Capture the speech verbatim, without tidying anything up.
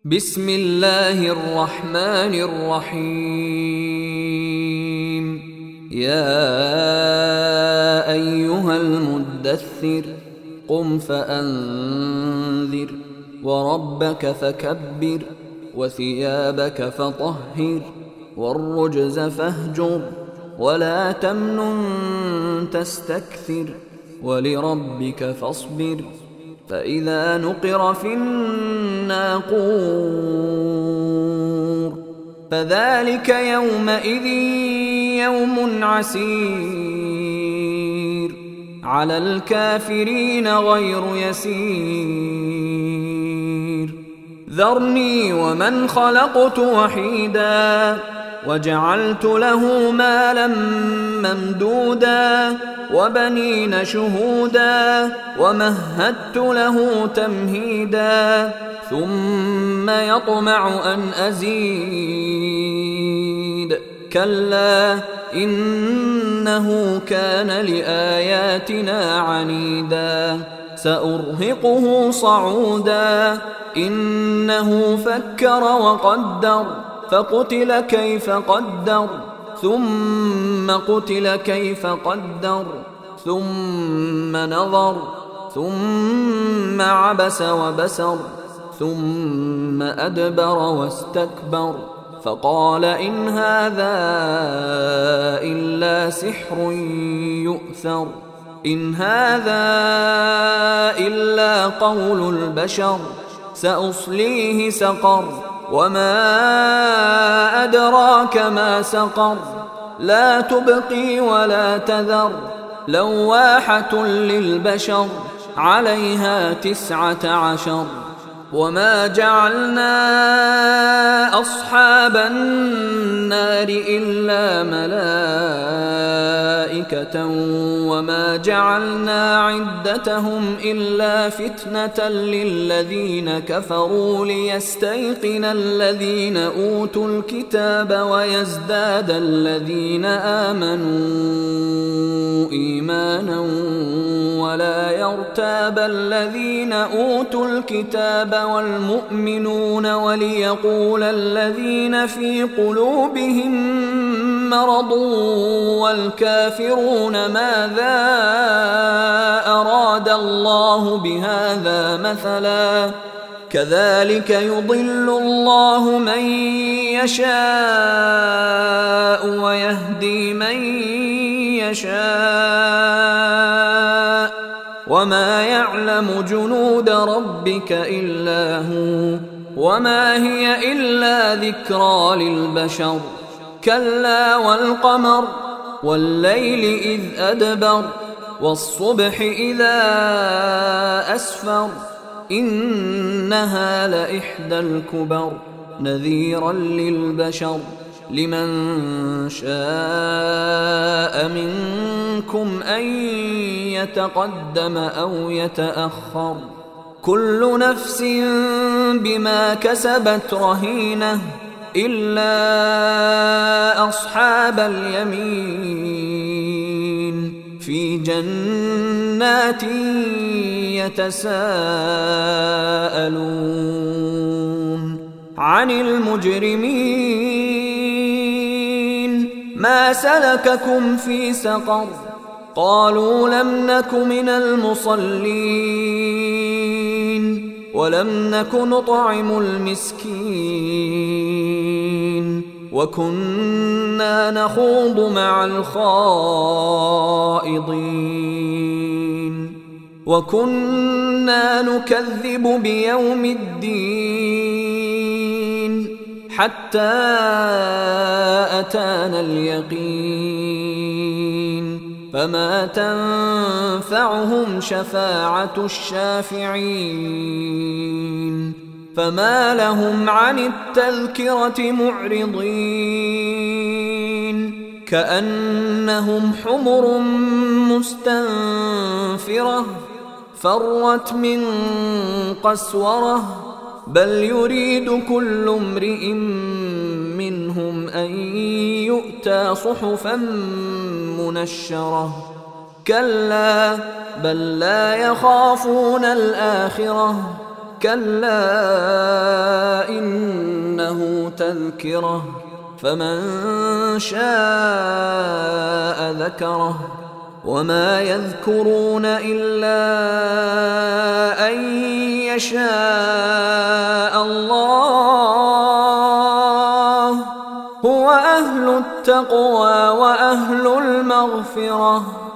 بسم الله الرحمن الرحيم. يا أيها المدثر قم فأنذر وربك فكبر وثيابك فطهر والرجز فاهجر ولا تمنن تستكثر ولربك فاصبر فإذا نقر في الناقور فذلك يومئذ يوم عسير على الكافرين غير يسير. ذرني ومن خلقت وحيدا وجعلت له مالا ممدودا وبنين شهودا ومهدت له تمهيدا ثم يطمع أن أزيد كلا إنه كان لآياتنا عنيدا سأرهقه صعودا إنه فكر وقدر فقتل كيف قدر ثم قتل كيف قدر ثم نظر ثم عبس وبسر ثم أدبر واستكبر فقال إن هذا إلا سحر يؤثر إن هذا إلا قول البشر سأصليه سقر وما أدراك ما سقر لا تبقي ولا تذر لواحة للبشر عليها تسعة عشر. وما جعلنا أصحاب النار إلا ملائكة وما جعلنا عدتهم إلا فتنة للذين كفروا ليستيقن الذين أوتوا الكتاب ويزداد الذين آمنوا إيمانا ولا يرتاب الذين أوتوا الكتاب والمؤمنون وليقول الذين في قلوبهم مرض والكافرون ماذا أراد الله بهذا مثلا كذلك يضل الله من يشاء ويهدي من يشاء وما يعلم جنود ربك إلا هو وما هي إلا ذكرى للبشر. كلا والقمر والليل إذ أدبر والصبح إذا أسفر إنها لإحدى الكبر نذيرا للبشر لمن شاء منكم أن يتقدم أو يتأخر كل نفس بما كسبت رهينة إلا أصحاب اليمين في جنات يتساءلون عن المجرمين ما سلككم في سقر قالوا لم نك من المصلين ولم نك نطعم المسكين وكنا نخوض مع الخائضين وكنا نكذب بيوم الدين حتى أتانا اليقين فما تنفعهم شفاعة الشافعين فما لهم عن التذكرة معرضين كأنهم حمر مستنفرة فرت من قسورة بل يريد كل امرئ منهم أن يؤتى صحفا منشرة كلا بل لا يخافون الآخرة كلا إنه تذكرة فمن شاء ذكره وما يذكرون إلا أن يشاء الله هو أهل التقوى وأهل المغفرة.